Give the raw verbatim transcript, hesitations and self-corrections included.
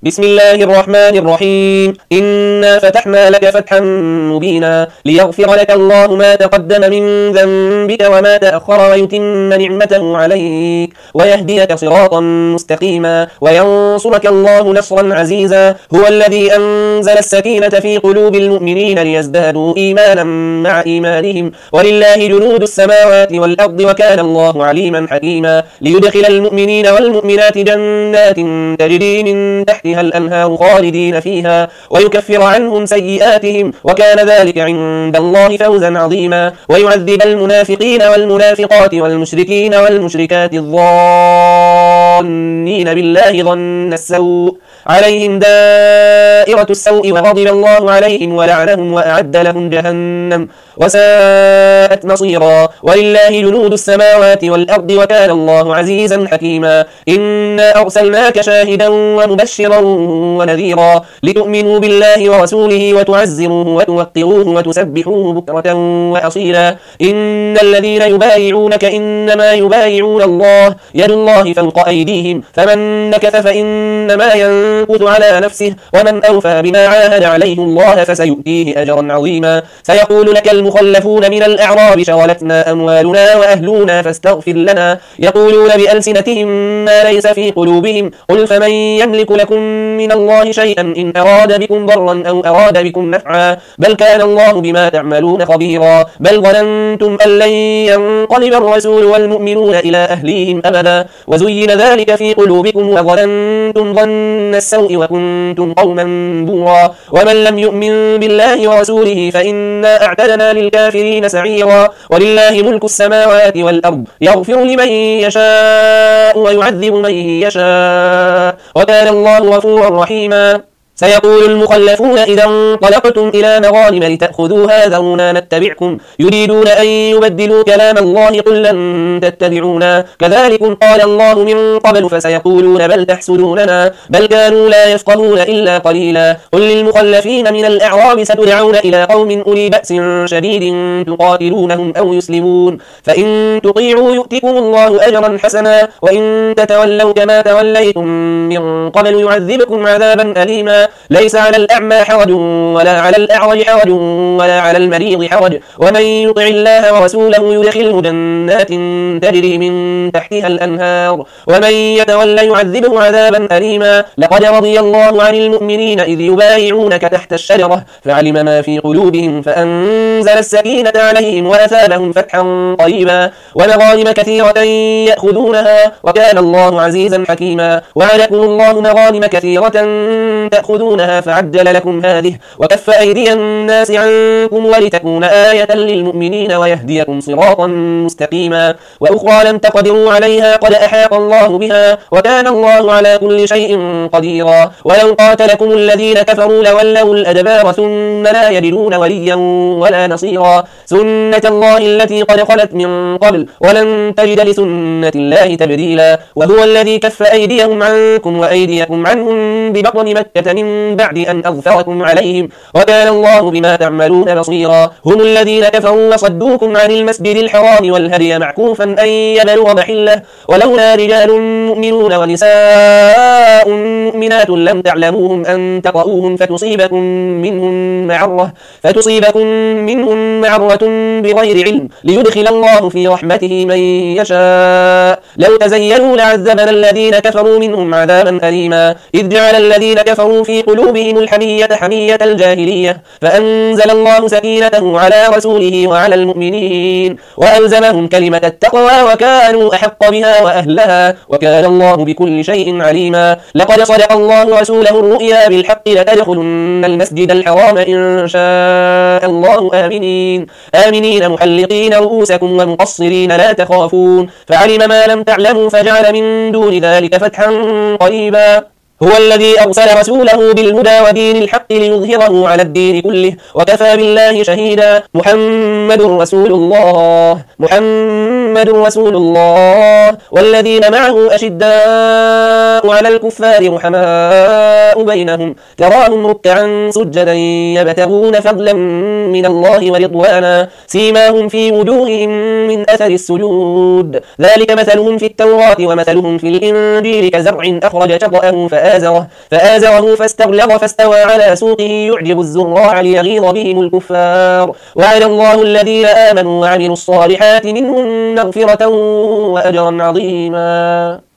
بسم الله الرحمن الرحيم إنا فتحنا لك فتحا مبينا ليغفر لك الله ما تقدم من ذنبك وما تأخر ويتم نعمته عليك ويهديك صراطا مستقيما وينصرك الله نصرا عزيزا هو الذي أنزل السكينة في قلوب المؤمنين ليزدادوا إيمانا مع إيمانهم ولله جنود السماوات والأرض وكان الله عليما حكيما ليدخل المؤمنين والمؤمنات جنات تجري من تحتها الأنهار خالدين فيها ويكفر عنهم سيئاتهم وكان ذلك عند الله فوزا عظيما ويعذب المنافقين والمنافقات والمشركين والمشركات الظانين بالله ظن السوء عليهم دائرة السوء وغضب الله عليهم ولعنهم وأعد لهم جهنم وساءت مصيرا ولله جنود السماوات والأرض وكان الله عزيزا حكيما إنا أرسلناك شاهدا ومبشرا ونذيرا لتؤمنوا بالله ورسوله وتعزروه وتوقروه وتسبحوه بكرة وأصيلا إن الذين يبايعونك إنما يبايعون الله يد الله فوق أيديهم فمن نكث فإنما ينكث على نفسه ومن أوفى بما عاهد عليه الله فسيؤتيه أجرا عظيما سيقول لك المخلفون من الأعراب شغلتنا أموالنا وأهلنا فاستغفر لنا يقولون بألسنتهم ما ليس في قلوبهم قل فمن يملك لكم من الله شيئا إن أراد بكم ضرا أو أراد بكم نفعا بل كان الله بما تعملون خبيرا بل ظننتم أن لن ينقلب الرسول والمؤمنون إلى أهليهم أبدا وزين ذلك في قلوبكم وظننتم ظن السوء وكنتم قوما بورا ومن لم يؤمن بالله ورسوله فإنا أعتدنا للكافرين سعيرا ولله ملك السماوات والأرض يغفر لمن يشاء ويعذب من يشاء وكان الله غفورا رحيما سيقول المخلفون إذا انطلقتم إلى مغانم لتأخذوها ذرونا نتبعكم يريدون أن يبدلوا كلام الله قل لن تتبعونا كذلكم قال الله من قبل فسيقولون بل تحسدوننا بل كانوا لا يفقهون إلا قليلا قل للمخلفين من الأعراب ستدعون إلى قوم أولي بأس شديد تقاتلونهم أو يسلمون فإن تطيعوا يؤتكم الله أجرا حسنا وإن تتولوا كما توليتم من قبل يعذبكم عذابا أليما ليس على الأعمى حرج ولا على الأعرج حرج ولا على المريض حرج ومن يطع الله ورسوله يدخله جنات تجري من تحتها الأنهار ومن يتولى يعذبه عذابا أليما لقد رضي الله عن المؤمنين إذ يبايعونك تحت الشجرة فعلم ما في قلوبهم فأنزل السكينة عليهم وأثابهم فتحا قريبا ومغانم كثيرة يأخذونها وكان الله عزيزا حكيما وعدكم الله مغانم كثيرة تأخذونها فعجل لكم هذه وكف أيدي الناس عنكم ولتكون آية للمؤمنين ويهديكم صراطا مستقيما وأخرى لم تقدروا عليها قد أحاط الله بها وكان الله على كل شيء قديرا ولو قاتلكم الذين كفروا لولوا الأدبار ثم لا يجدون وليا ولا نصيرا سنة الله التي قد خلت من قبل ولن تجد لسنة الله تبديلا وهو الذي كف أيديهم عنكم وأيديكم عنهم ببطن مكة من بعد أن أغفركم عليهم وكان الله بما تعملون بصيرا هم الذين كفروا وصدوكم عن المسجد الحرام والهدي معكوفا أن يبلغ محله ولولا رجال مؤمنون ونساء مؤمنات لم تعلموهم أن تطؤوهم فتصيبكم منهم معرة فتصيبكم منهم معرة بغير علم ليدخل الله في رحمته من يشاء لو تزينوا لعذبنا الذين كفروا منهم عذابا أليما إذ جعل الذين كفروا في قلوبهم الحمية حمية الجاهلية فأنزل الله سكينته على رسوله وعلى المؤمنين وألزمهم كلمة التقوى وكانوا أحق بها وأهلها وكان الله بكل شيء عليما لقد صدق الله رسوله الرؤيا بالحق لتدخلن المسجد الحرام إن شاء الله آمنين آمنين محلقين رؤوسكم ومقصرين لا تخافون فعلم ما لم تعلموا فجعل من دون ذلك فتحا قريبا هو الذي أرسل رسوله بالهدى ودين الحق ليظهره على الدين كله وكفى بالله شهيدا محمد رسول الله محمد رسول الله والذين معه أشداء على الكفار رحماء بينهم تراهم ركعا سجدا يبتغون فضلا من الله ورضوانا سيماهم في وجوههم من أثر السجود ذلك مثلهم في التوراة ومثلهم في الإنجيل كزرع أخرج شطأه فآ فآزره فآزره فاستغلظ فاستوى على سوقه يعجب الزراع ليغيظ بهم الكفار وعد الله الذين آمنوا وعملوا الصالحات منهم مغفرة وأجرا عظيما.